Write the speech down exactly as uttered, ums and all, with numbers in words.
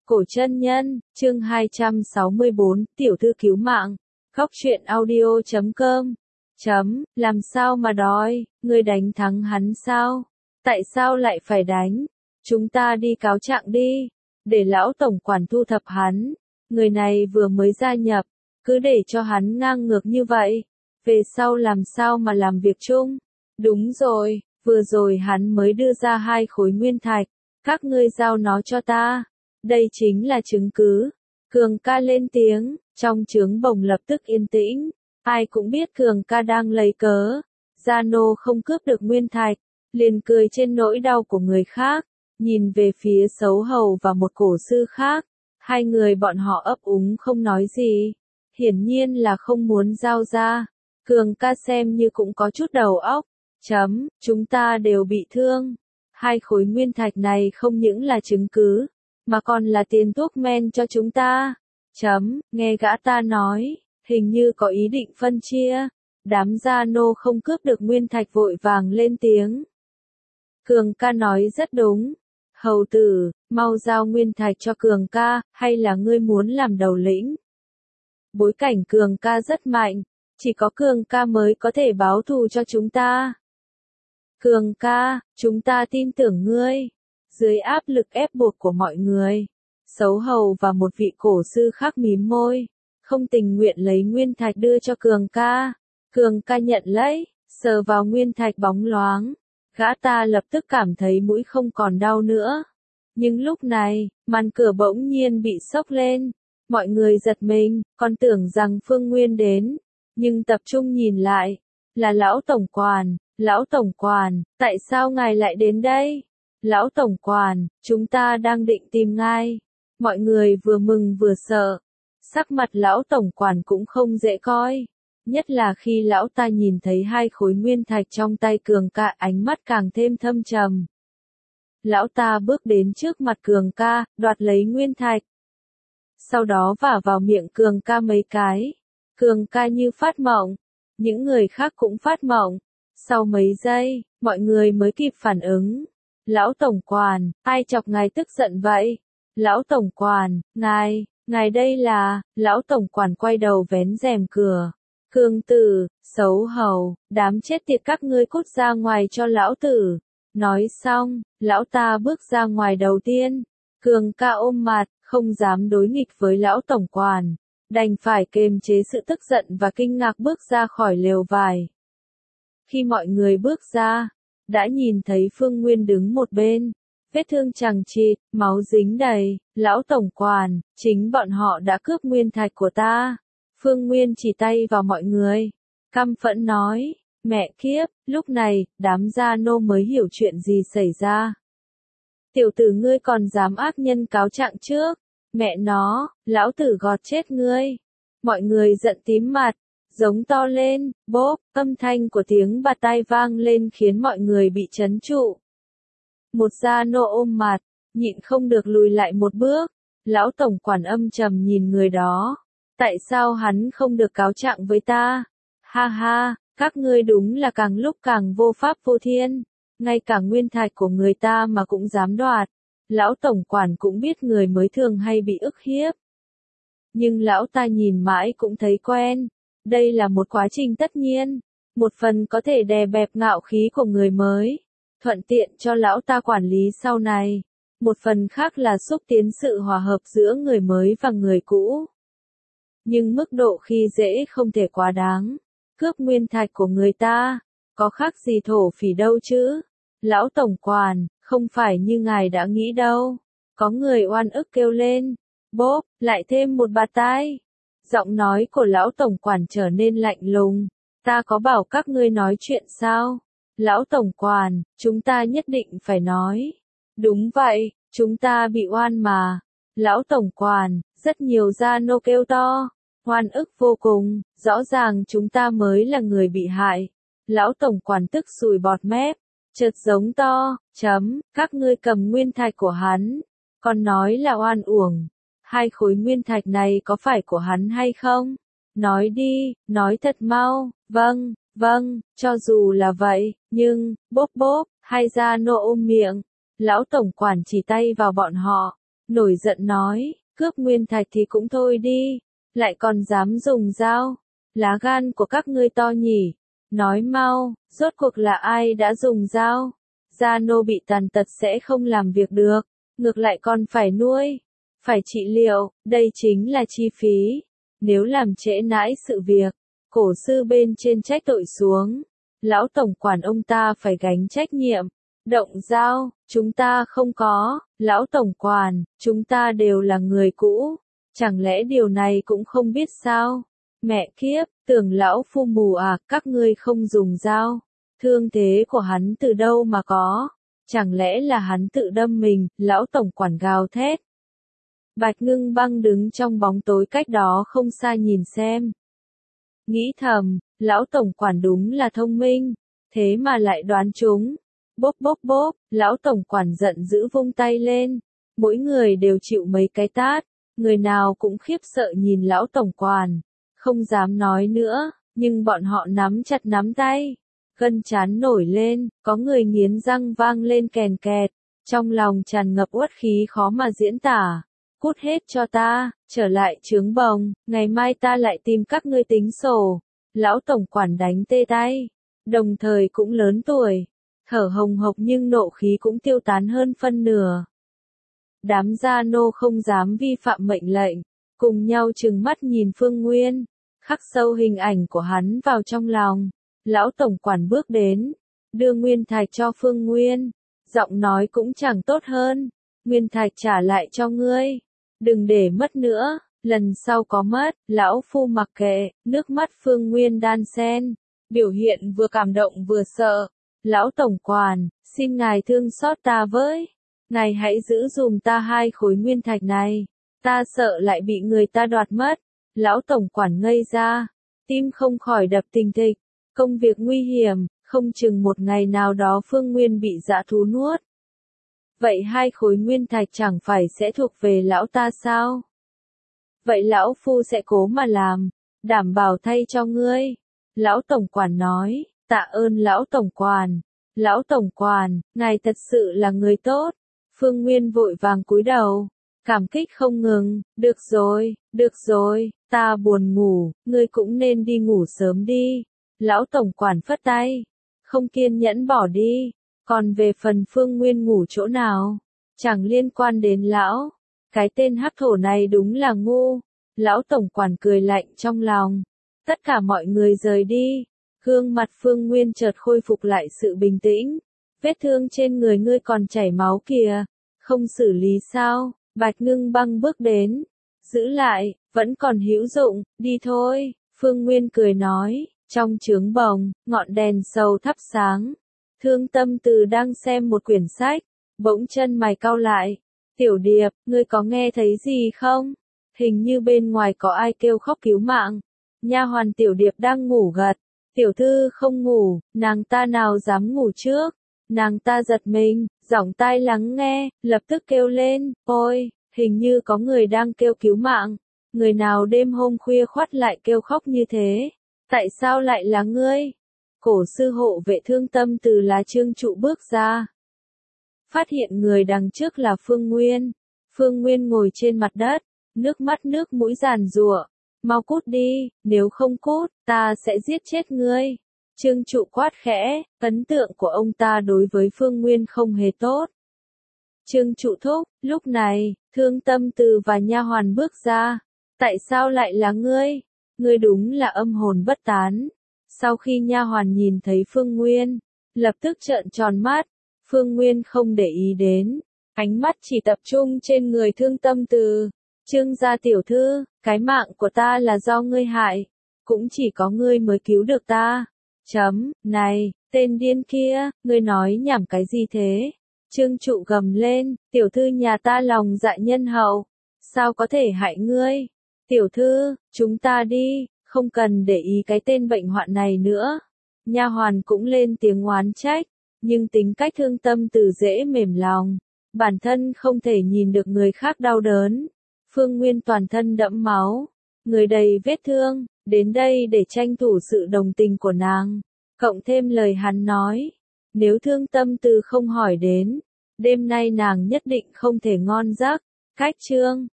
Cổ chân nhân, chương hai trăm sáu mươi bốn, tiểu thư cứu mạng. Góc truyện audio chấm com. Chấm, làm sao mà đói, ngươi đánh thắng hắn sao? Tại sao lại phải đánh? Chúng ta đi cáo trạng đi, để lão tổng quản thu thập hắn. Người này vừa mới gia nhập, cứ để cho hắn ngang ngược như vậy. Về sau làm sao mà làm việc chung? Đúng rồi, vừa rồi hắn mới đưa ra hai khối nguyên thạch, các ngươi giao nó cho ta. Đây chính là chứng cứ. Cường ca lên tiếng, trong trướng bồng lập tức yên tĩnh. Ai cũng biết Cường ca đang lấy cớ. Gia Nô không cướp được nguyên thạch, liền cười trên nỗi đau của người khác. Nhìn về phía Sấu Hầu và một cổ sư khác. Hai người bọn họ ấp úng không nói gì. Hiển nhiên là không muốn giao ra. Cường ca xem như cũng có chút đầu óc. Chấm, chúng ta đều bị thương. Hai khối nguyên thạch này không những là chứng cứ, mà còn là tiền thuốc men cho chúng ta. Chấm, nghe gã ta nói, hình như có ý định phân chia. Đám Gia Nô không cướp được nguyên thạch vội vàng lên tiếng. Cường ca nói rất đúng. Hầu tử, mau giao nguyên thạch cho Cường ca, hay là ngươi muốn làm đầu lĩnh? Bối cảnh Cường ca rất mạnh, chỉ có Cường ca mới có thể báo thù cho chúng ta. Cường ca, chúng ta tin tưởng ngươi. Dưới áp lực ép buộc của mọi người, Sấu Hầu và một vị cổ sư khác mím môi, không tình nguyện lấy nguyên thạch đưa cho Cường ca. Cường ca nhận lấy, sờ vào nguyên thạch bóng loáng, gã ta lập tức cảm thấy mũi không còn đau nữa. Nhưng lúc này, màn cửa bỗng nhiên bị xốc lên, mọi người giật mình, còn tưởng rằng Phương Nguyên đến, nhưng tập trung nhìn lại, là lão tổng quản. Lão tổng quản, tại sao ngài lại đến đây? Lão tổng quản, chúng ta đang định tìm ngài. Mọi người vừa mừng vừa sợ. Sắc mặt lão tổng quản cũng không dễ coi. Nhất là khi lão ta nhìn thấy hai khối nguyên thạch trong tay Cường ca, ánh mắt càng thêm thâm trầm. Lão ta bước đến trước mặt Cường ca, đoạt lấy nguyên thạch. Sau đó vả vào miệng Cường ca mấy cái. Cường ca như phát mộng. Những người khác cũng phát mộng. Sau mấy giây, mọi người mới kịp phản ứng. Lão tổng quản, ai chọc ngài tức giận vậy? Lão tổng quản, ngài, ngài đây là, lão tổng quản quay đầu vén rèm cửa. Cường tử, Sấu Hầu, đám chết tiệt các ngươi cút ra ngoài cho lão tử. Nói xong, lão ta bước ra ngoài đầu tiên. Cường ca ôm mặt, không dám đối nghịch với lão tổng quản. Đành phải kiềm chế sự tức giận và kinh ngạc bước ra khỏi lều vải. Khi mọi người bước ra, đã nhìn thấy Phương Nguyên đứng một bên, vết thương chằng chịt, máu dính đầy. Lão tổng quản, chính bọn họ đã cướp nguyên thạch của ta. Phương Nguyên chỉ tay vào mọi người, căm phẫn nói, mẹ kiếp. Lúc này, đám Gia Nô mới hiểu chuyện gì xảy ra. Tiểu tử ngươi còn dám ác nhân cáo trạng trước, mẹ nó, lão tử gọt chết ngươi. Mọi người giận tím mặt, giống to lên, bốp, âm thanh của tiếng bạt tai vang lên khiến mọi người bị trấn trụ. Một Gia Nô ôm mặt, nhịn không được lùi lại một bước. Lão tổng quản âm trầm nhìn người đó. Tại sao hắn không được cáo trạng với ta? Ha ha, các ngươi đúng là càng lúc càng vô pháp vô thiên. Ngay cả nguyên thạch của người ta mà cũng dám đoạt. Lão tổng quản cũng biết người mới thường hay bị ức hiếp. Nhưng lão ta nhìn mãi cũng thấy quen. Đây là một quá trình tất nhiên, một phần có thể đè bẹp ngạo khí của người mới, thuận tiện cho lão ta quản lý sau này, một phần khác là xúc tiến sự hòa hợp giữa người mới và người cũ. Nhưng mức độ khi dễ không thể quá đáng, cướp nguyên thạch của người ta, có khác gì thổ phỉ đâu chứ. Lão tổng quản, không phải như ngài đã nghĩ đâu. Có người oan ức kêu lên, bốp, lại thêm một bạt tai. Giọng nói của lão tổng quản trở nên lạnh lùng. Ta có bảo các ngươi nói chuyện sao? Lão tổng quản, chúng ta nhất định phải nói. Đúng vậy, chúng ta bị oan mà. Lão tổng quản, rất nhiều Gia Nô kêu to. Oan ức vô cùng, rõ ràng chúng ta mới là người bị hại. Lão tổng quản tức sùi bọt mép, chợt giống to, chấm, các ngươi cầm nguyên thạch của hắn. Còn nói là oan uổng. Hai khối nguyên thạch này có phải của hắn hay không? Nói đi, nói thật mau. Vâng, vâng, cho dù là vậy, nhưng, bốp bốp, hai Gia Nô ôm miệng. Lão tổng quản chỉ tay vào bọn họ. nổi giận nói, cướp nguyên thạch thì cũng thôi đi, lại còn dám dùng dao, lá gan của các ngươi to nhỉ, nói mau, rốt cuộc là ai đã dùng dao, Gia Nô bị tàn tật sẽ không làm việc được, ngược lại còn phải nuôi, phải trị liệu, đây chính là chi phí, nếu làm trễ nãi sự việc, cổ sư bên trên trách tội xuống, lão tổng quản ông ta phải gánh trách nhiệm. Động dao, chúng ta không có, lão tổng quản, chúng ta đều là người cũ, chẳng lẽ điều này cũng không biết sao? Mẹ kiếp, tưởng lão phu mù à, các ngươi không dùng dao, thương thế của hắn từ đâu mà có, chẳng lẽ là hắn tự đâm mình, lão tổng quản gào thét. Bạch Ngưng Băng đứng trong bóng tối cách đó không xa nhìn xem. Nghĩ thầm, lão tổng quản đúng là thông minh, thế mà lại đoán chúng. Bốp bốp bốp, lão tổng quản giận dữ vung tay lên, mỗi người đều chịu mấy cái tát, người nào cũng khiếp sợ nhìn lão tổng quản, không dám nói nữa, nhưng bọn họ nắm chặt nắm tay, gân trán nổi lên, có người nghiến răng vang lên kèn kẹt, trong lòng tràn ngập uất khí khó mà diễn tả. Cút hết cho ta, trở lại trướng bồng, ngày mai ta lại tìm các ngươi tính sổ. Lão tổng quản đánh tê tay, đồng thời cũng lớn tuổi, thở hồng hộc nhưng nộ khí cũng tiêu tán hơn phân nửa. Đám gia nô không dám vi phạm mệnh lệnh, cùng nhau trừng mắt nhìn Phương Nguyên, khắc sâu hình ảnh của hắn vào trong lòng. Lão tổng quản bước đến, đưa nguyên thạch cho Phương Nguyên, giọng nói cũng chẳng tốt hơn, nguyên thạch trả lại cho ngươi, đừng để mất nữa, lần sau có mất, lão phu mặc kệ, nước mắt Phương Nguyên đan xen, biểu hiện vừa cảm động vừa sợ. Lão tổng quản, xin ngài thương xót ta với, ngài hãy giữ dùm ta hai khối nguyên thạch này, ta sợ lại bị người ta đoạt mất. Lão tổng quản ngây ra, tim không khỏi đập thình thịch, công việc nguy hiểm, không chừng một ngày nào đó Phương Nguyên bị dã thú nuốt. Vậy hai khối nguyên thạch chẳng phải sẽ thuộc về lão ta sao? Vậy lão phu sẽ cố mà làm, đảm bảo thay cho ngươi. Lão tổng quản nói, tạ ơn lão tổng quản. Lão tổng quản, ngài thật sự là người tốt. Phương Nguyên vội vàng cúi đầu, cảm kích không ngừng, được rồi, được rồi, ta buồn ngủ, ngươi cũng nên đi ngủ sớm đi. Lão tổng quản phất tay, không kiên nhẫn bỏ đi, còn về phần Phương Nguyên ngủ chỗ nào, chẳng liên quan đến lão, cái tên hắc thổ này đúng là ngu. Lão tổng quản cười lạnh trong lòng, tất cả mọi người rời đi, gương mặt Phương Nguyên chợt khôi phục lại sự bình tĩnh, vết thương trên người ngươi còn chảy máu kìa, không xử lý sao? Bạch Ngưng Băng bước đến, giữ lại, vẫn còn hữu dụng, đi thôi. Phương Nguyên cười nói, trong trướng bồng, ngọn đèn sầu thắp sáng. Thương Tâm Từ đang xem một quyển sách, bỗng chân mày cau lại. Tiểu Điệp, ngươi có nghe thấy gì không? Hình như bên ngoài có ai kêu khóc cứu mạng. Nha hoàn Tiểu Điệp đang ngủ gật. Tiểu thư không ngủ, nàng ta nào dám ngủ trước. Nàng ta giật mình, giỏng tai lắng nghe, lập tức kêu lên, ôi, hình như có người đang kêu cứu mạng. Người nào đêm hôm khuya khoắt lại kêu khóc như thế? Tại sao lại là ngươi? Cổ sư hộ vệ Thương Tâm Từ lá Trương trụ bước ra. Phát hiện người đằng trước là Phương Nguyên. Phương Nguyên ngồi trên mặt đất, nước mắt nước mũi giàn giụa. Mau cút đi, nếu không cút, ta sẽ giết chết ngươi. Trương trụ quát khẽ, ấn tượng của ông ta đối với Phương Nguyên không hề tốt. Trương trụ thúc, lúc này, Thương Tâm Từ và nha hoàn bước ra. Tại sao lại là ngươi? Ngươi đúng là âm hồn bất tán. Sau khi nha hoàn nhìn thấy Phương Nguyên, lập tức trợn tròn mắt. Phương Nguyên không để ý đến, ánh mắt chỉ tập trung trên người Thương Tâm Từ. Trương gia tiểu thư, cái mạng của ta là do ngươi hại, cũng chỉ có ngươi mới cứu được ta. Chấm, này, tên điên kia, ngươi nói nhảm cái gì thế? Trương trụ gầm lên, tiểu thư nhà ta lòng dạ nhân hậu, sao có thể hại ngươi? Tiểu thư, chúng ta đi, không cần để ý cái tên bệnh hoạn này nữa. Nha hoàn cũng lên tiếng oán trách, nhưng tính cách Thương Tâm Từ dễ mềm lòng, bản thân không thể nhìn được người khác đau đớn. Phương Nguyên toàn thân đẫm máu, người đầy vết thương, đến đây để tranh thủ sự đồng tình của nàng, cộng thêm lời hắn nói, nếu Thương Tâm Từ không hỏi đến, đêm nay nàng nhất định không thể ngon giấc. Cách chương